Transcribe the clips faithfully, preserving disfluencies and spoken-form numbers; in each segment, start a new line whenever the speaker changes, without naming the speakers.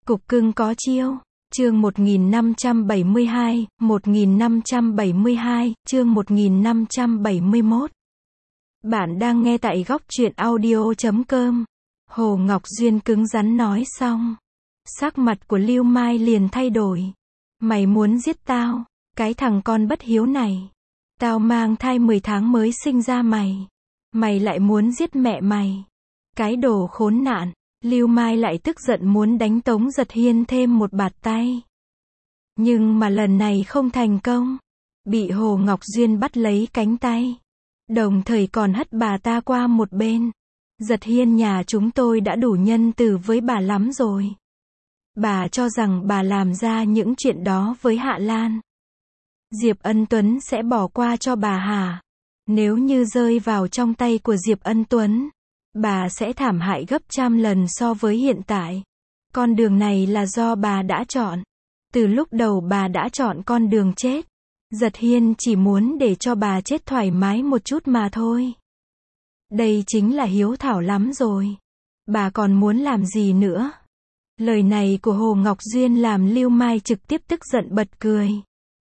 Cục cưng có chiêu. Chương một nghìn năm trăm bảy mươi hai, một nghìn năm trăm bảy mươi hai, chương một nghìn năm trăm bảy mươi mốt. Bạn đang nghe tại góc truyện audio chấm com. Hồ Ngọc Duyên cứng rắn nói xong. Sắc mặt của Lưu Mai liền thay đổi. Mày muốn giết tao, cái thằng con bất hiếu này. Tao mang thai mười tháng mới sinh ra mày. Mày lại muốn giết mẹ mày. Cái đồ khốn nạn. Lưu Mai lại tức giận muốn đánh Tống Giật Hiên thêm một bạt tay. Nhưng mà lần này không thành công. Bị Hồ Ngọc Duyên bắt lấy cánh tay. Đồng thời còn hất bà ta qua một bên. Giật Hiên nhà chúng tôi đã đủ nhân từ với bà lắm rồi. Bà cho rằng bà làm ra những chuyện đó với Hạ Lan. Diệp Ân Tuấn sẽ bỏ qua cho bà hả? Nếu như rơi vào trong tay của Diệp Ân Tuấn, bà sẽ thảm hại gấp trăm lần so với hiện tại. Con đường này là do bà đã chọn. Từ lúc đầu bà đã chọn con đường chết. Giật Hiên chỉ muốn để cho bà chết thoải mái một chút mà thôi. Đây chính là hiếu thảo lắm rồi. Bà còn muốn làm gì nữa? Lời này của Hồ Ngọc Duyên làm Lưu Mai trực tiếp tức giận bật cười.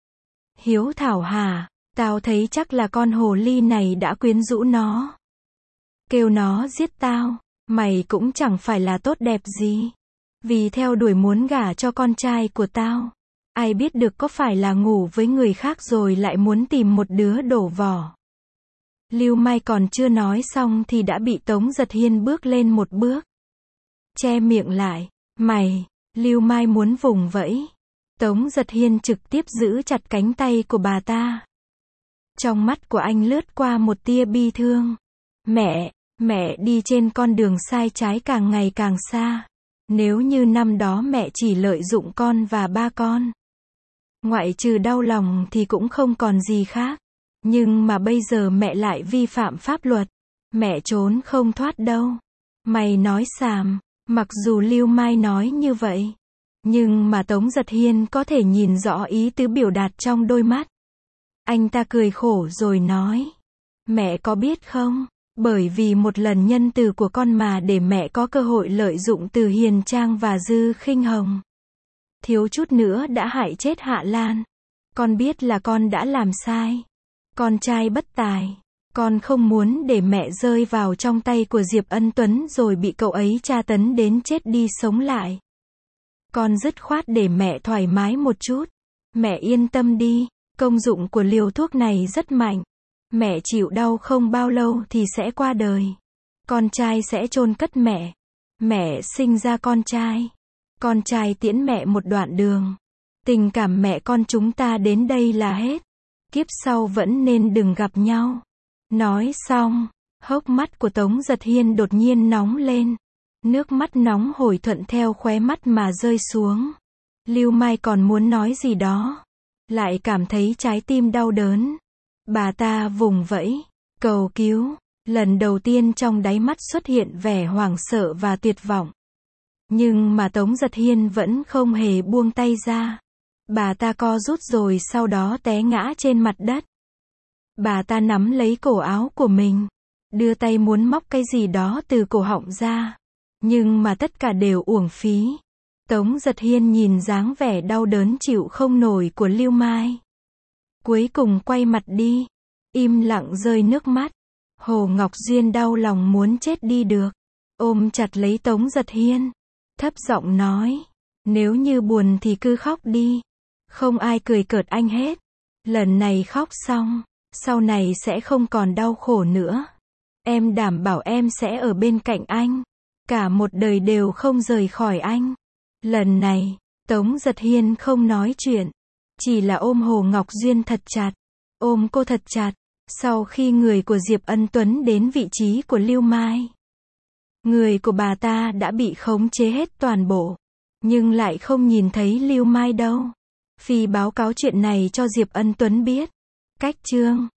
Hiếu thảo hả? Tao thấy chắc là con hồ ly này đã quyến rũ nó. Kêu nó giết tao, mày cũng chẳng phải là tốt đẹp gì. Vì theo đuổi muốn gả cho con trai của tao. Ai biết được có phải là ngủ với người khác rồi lại muốn tìm một đứa đổ vỏ. Lưu Mai còn chưa nói xong thì đã bị Tống Giật Hiên bước lên một bước. Che miệng lại, mày, Lưu Mai muốn vùng vẫy. Tống Giật Hiên trực tiếp giữ chặt cánh tay của bà ta. Trong mắt của anh lướt qua một tia bi thương. Mẹ, mẹ đi trên con đường sai trái càng ngày càng xa. Nếu như năm đó mẹ chỉ lợi dụng con và ba con, ngoại trừ đau lòng thì cũng không còn gì khác. Nhưng mà bây giờ mẹ lại vi phạm pháp luật. Mẹ trốn không thoát đâu. Mày nói xàm. Mặc dù Lưu Mai nói như vậy, nhưng mà Tống Giật Hiên có thể nhìn rõ ý tứ biểu đạt trong đôi mắt. Anh ta cười khổ rồi nói. Mẹ có biết không? Bởi vì một lần nhân từ của con mà để mẹ có cơ hội lợi dụng Từ Hiền Trang và Dư Khinh Hồng. Thiếu chút nữa đã hại chết Hạ Lan. Con biết là con đã làm sai. Con trai bất tài. Con không muốn để mẹ rơi vào trong tay của Diệp Ân Tuấn rồi bị cậu ấy tra tấn đến chết đi sống lại. Con dứt khoát để mẹ thoải mái một chút. Mẹ yên tâm đi, công dụng của liều thuốc này rất mạnh. Mẹ chịu đau không bao lâu thì sẽ qua đời. Con trai sẽ chôn cất mẹ. Mẹ sinh ra con trai. Con trai tiễn mẹ một đoạn đường. Tình cảm mẹ con chúng ta đến đây là hết. Kiếp sau vẫn nên đừng gặp nhau. Nói xong, hốc mắt của Tống Giật Hiên đột nhiên nóng lên. Nước mắt nóng hổi thuận theo khóe mắt mà rơi xuống. Lưu Mai còn muốn nói gì đó. Lại cảm thấy trái tim đau đớn. Bà ta vùng vẫy, cầu cứu. Lần đầu tiên trong đáy mắt xuất hiện vẻ hoảng sợ và tuyệt vọng. Nhưng mà Tống Giật Hiên vẫn không hề buông tay ra. Bà ta co rút rồi sau đó té ngã trên mặt đất. Bà ta nắm lấy cổ áo của mình. Đưa tay muốn móc cái gì đó từ cổ họng ra. Nhưng mà tất cả đều uổng phí. Tống Giật Hiên nhìn dáng vẻ đau đớn chịu không nổi của Lưu Mai. Cuối cùng quay mặt đi. Im lặng rơi nước mắt. Hồ Ngọc Duyên đau lòng muốn chết đi được. Ôm chặt lấy Tống Giật Hiên. Thấp giọng nói. Nếu như buồn thì cứ khóc đi. Không ai cười cợt anh hết. Lần này khóc xong. Sau này sẽ không còn đau khổ nữa. Em đảm bảo em sẽ ở bên cạnh anh. Cả một đời đều không rời khỏi anh. Lần này, Tống Giật Hiên không nói chuyện. Chỉ là ôm Hồ Ngọc Duyên thật chặt. Ôm cô thật chặt. Sau khi người của Diệp Ân Tuấn đến vị trí của Lưu Mai, người của bà ta đã bị khống chế hết toàn bộ. Nhưng lại không nhìn thấy Lưu Mai đâu. Phi báo cáo chuyện này cho Diệp Ân Tuấn biết. Cách chương